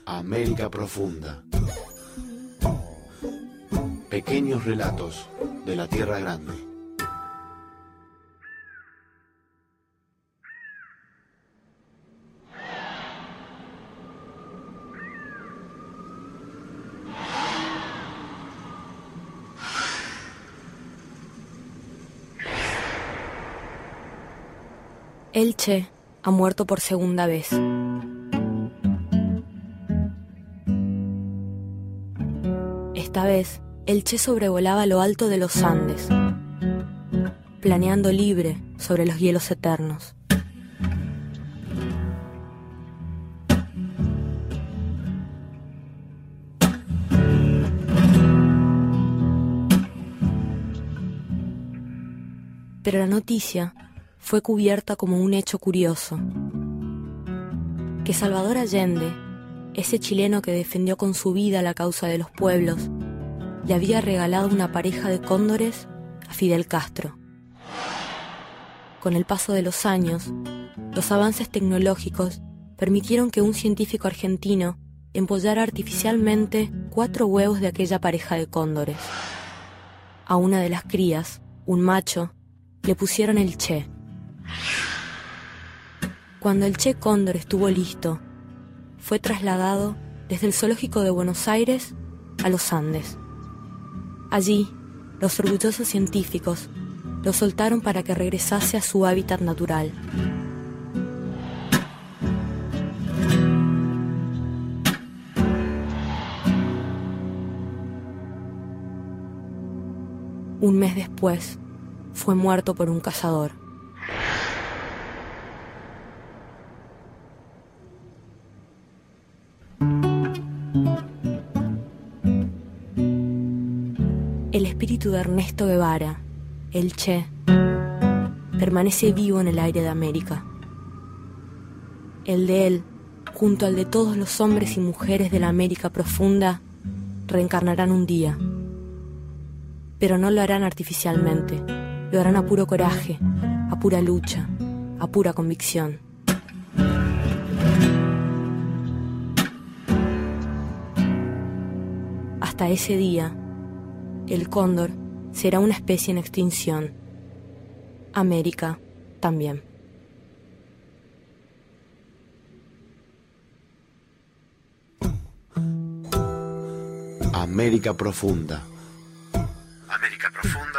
América Profunda. Pequeños relatos de la Tierra Grande. El Che ha muerto por segunda vez. Esta vez, el Che sobrevolaba lo alto de los Andes, planeando libre sobre los hielos eternos. Pero la noticia fue cubierta como un hecho curioso: que Salvador Allende, ese chileno que defendió con su vida la causa de los pueblos, le había regalado una pareja de cóndores a Fidel Castro. Con el paso de los años, los avances tecnológicos permitieron que un científico argentino empollara artificialmente 4 huevos de aquella pareja de cóndores. A una de las crías, un macho, le pusieron el Che. Cuando el Che Cóndor estuvo listo, fue trasladado desde el zoológico de Buenos Aires a los Andes. Allí, los orgullosos científicos lo soltaron para que regresase a su hábitat natural. Un mes después, fue muerto por un cazador. El espíritu de Ernesto Guevara, el Che, permanece vivo en el aire de América. El de él, junto al de todos los hombres y mujeres de la América Profunda, reencarnarán un día. Pero no lo harán artificialmente, lo harán a puro coraje, a pura lucha, a pura convicción. Hasta ese día, el cóndor será una especie en extinción. América también. América Profunda. América Profunda.